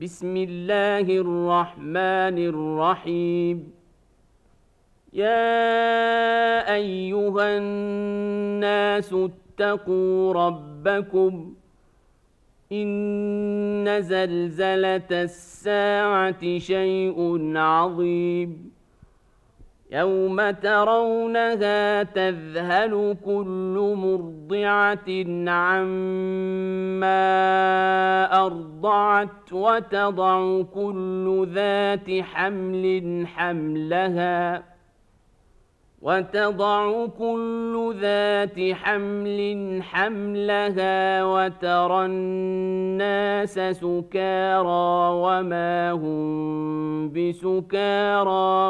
بسم الله الرحمن الرحيم. يا أيها الناس اتقوا ربكم إن زلزلة الساعة شيء عظيم يوم ترونها تذهل كل مرضعة عما أرضعت وتضع كل ذات حمل حملها وترى الناس سكارى وما هم بسكارى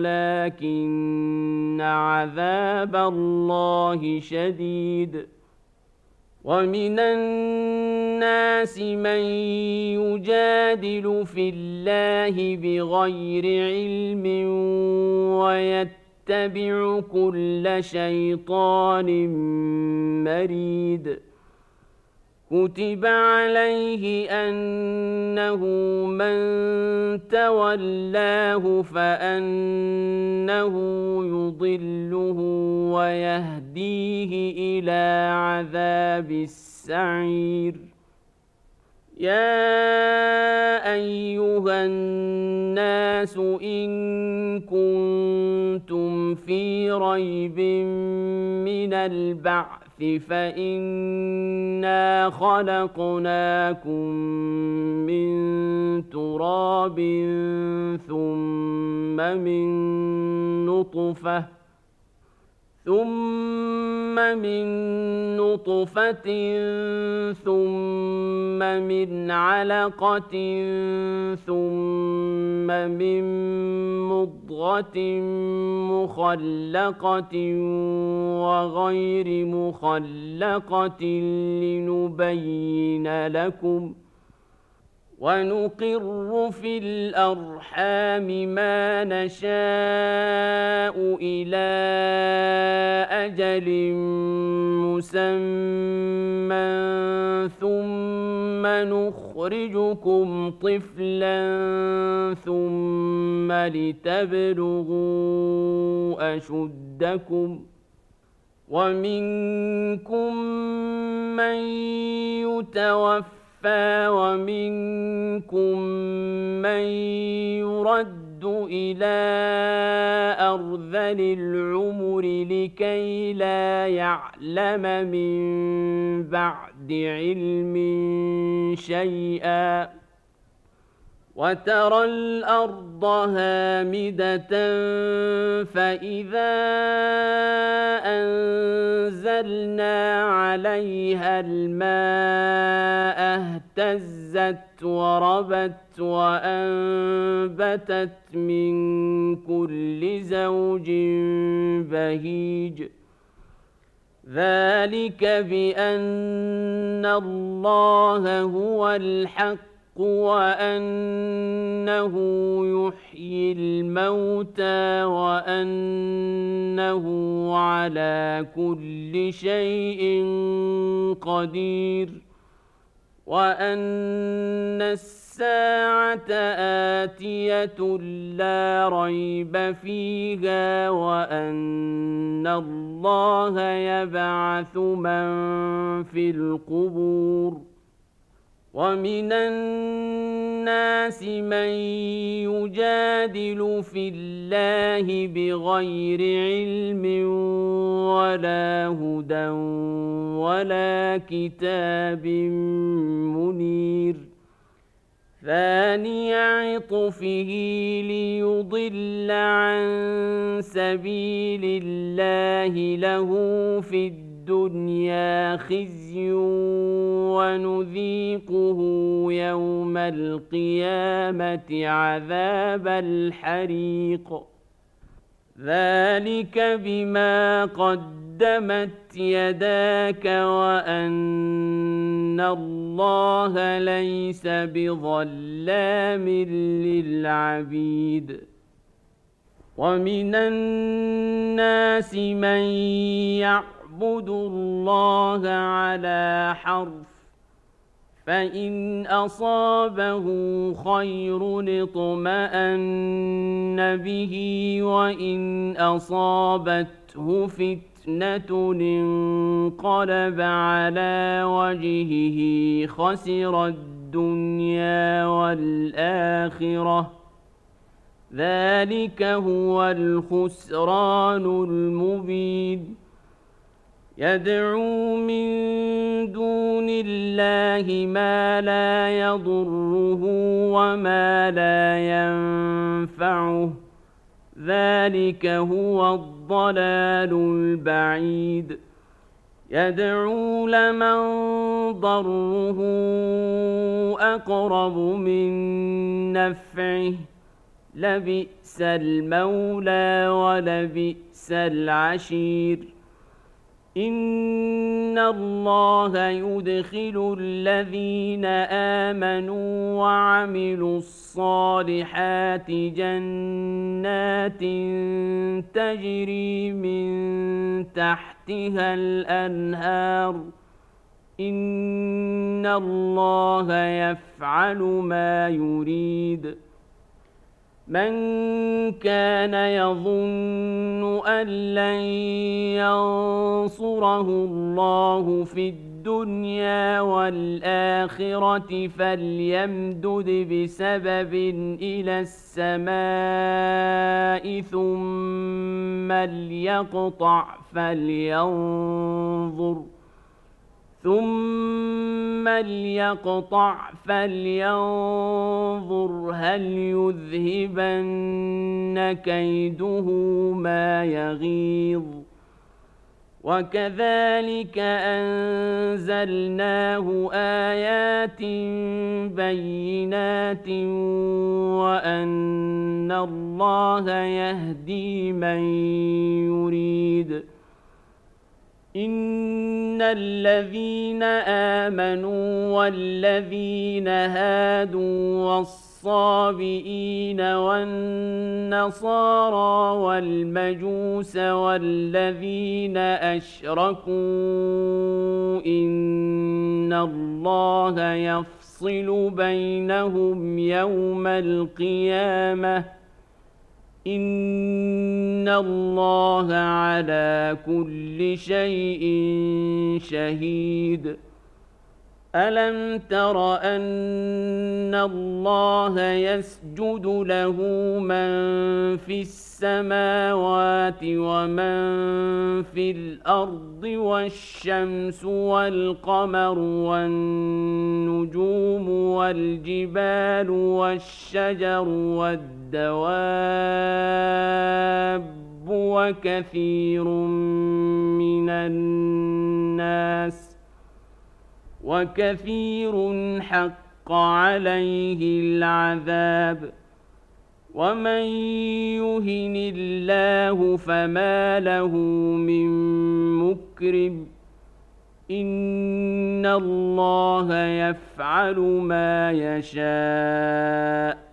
ولكن عذاب الله شديد. ومن الناس من يجادل في الله بغير علم ويتبع كل شيطان مريد. كتب عليه أنه من تولاه فأنه يضله ويهديه إلى عذاب السعير. يا أيها الناس إن كنتم في ريب من البعث فإنا خلقناكم من تراب ثم من نطفة ثم من علقة ثم من مضغة مخلقة وغير مخلقة لنبين لكم ونقر في الأرحام ما نشاء إلى أجل مسمى ثم نخرجكم طفلا ثم لتبلغوا أشدكم ومنكم من يتوفى ومنكم من يرد إلى أرذل العمر لكي لا يعلم من بعد علم شيئا. وترى الأرض هامدة فإذا أنزلنا عليها الماء اهتزت وربت وأنبتت من كل زوج بهيج. ذلك بأن الله هو الحق وأنه يحيي الموتى وأنه على كل شيء قدير وأن الساعة آتية لا ريب فيها وأن الله يبعث من في القبور. ومن الناس من يجادل في الله بغير علم ولا هدى ولا كتاب منير. ثاني عطفه ليضل عن سبيل الله له في الدنيا خزي ونذيقه يوم القيامة عذاب الحريق. ذلك بما قدمت يداك وأن الله ليس بظلام للعبيد. ومن الناس من يعبد الله على حرف فإن أصابه خير اطمأن به وإن أصابته فتنة انقلب على وجهه خسر الدنيا والآخرة ذلك هو الخسران المبين يدعو من دون الله ما لا يضره وما لا ينفعه ذلك هو الضلال البعيد يدعو لمن ضره أقرب من نفعه لبئس المولى ولبئس العشير إن الله يدخل الذين آمنوا وعملوا الصالحات جنات تجري من تحتها الأنهار إن الله يفعل ما يريد من كان يظن أن لن ينصره الله في الدنيا والآخرة فليمدد بسبب إلى السماء ثم ليقطع فلينظر هل يذهبن كيده ما يغيظ وكذلك أنزلناه آيات بينات وأن الله يهدي من يريد إن الذين آمنوا والذين هادوا والصابئين والنصارى والمجوس والذين أشركوا إن الله يفصل بينهم يوم القيامة إن الله على كل شيء شهيد ألم تر أن الله يسجد له من في السماوات ومن في الأرض والشمس والقمر والنجوم والجبال والشجر والدواب وكثير حق عليه العذاب ومن يهن الله فما له من مكرم إن الله يفعل ما يشاء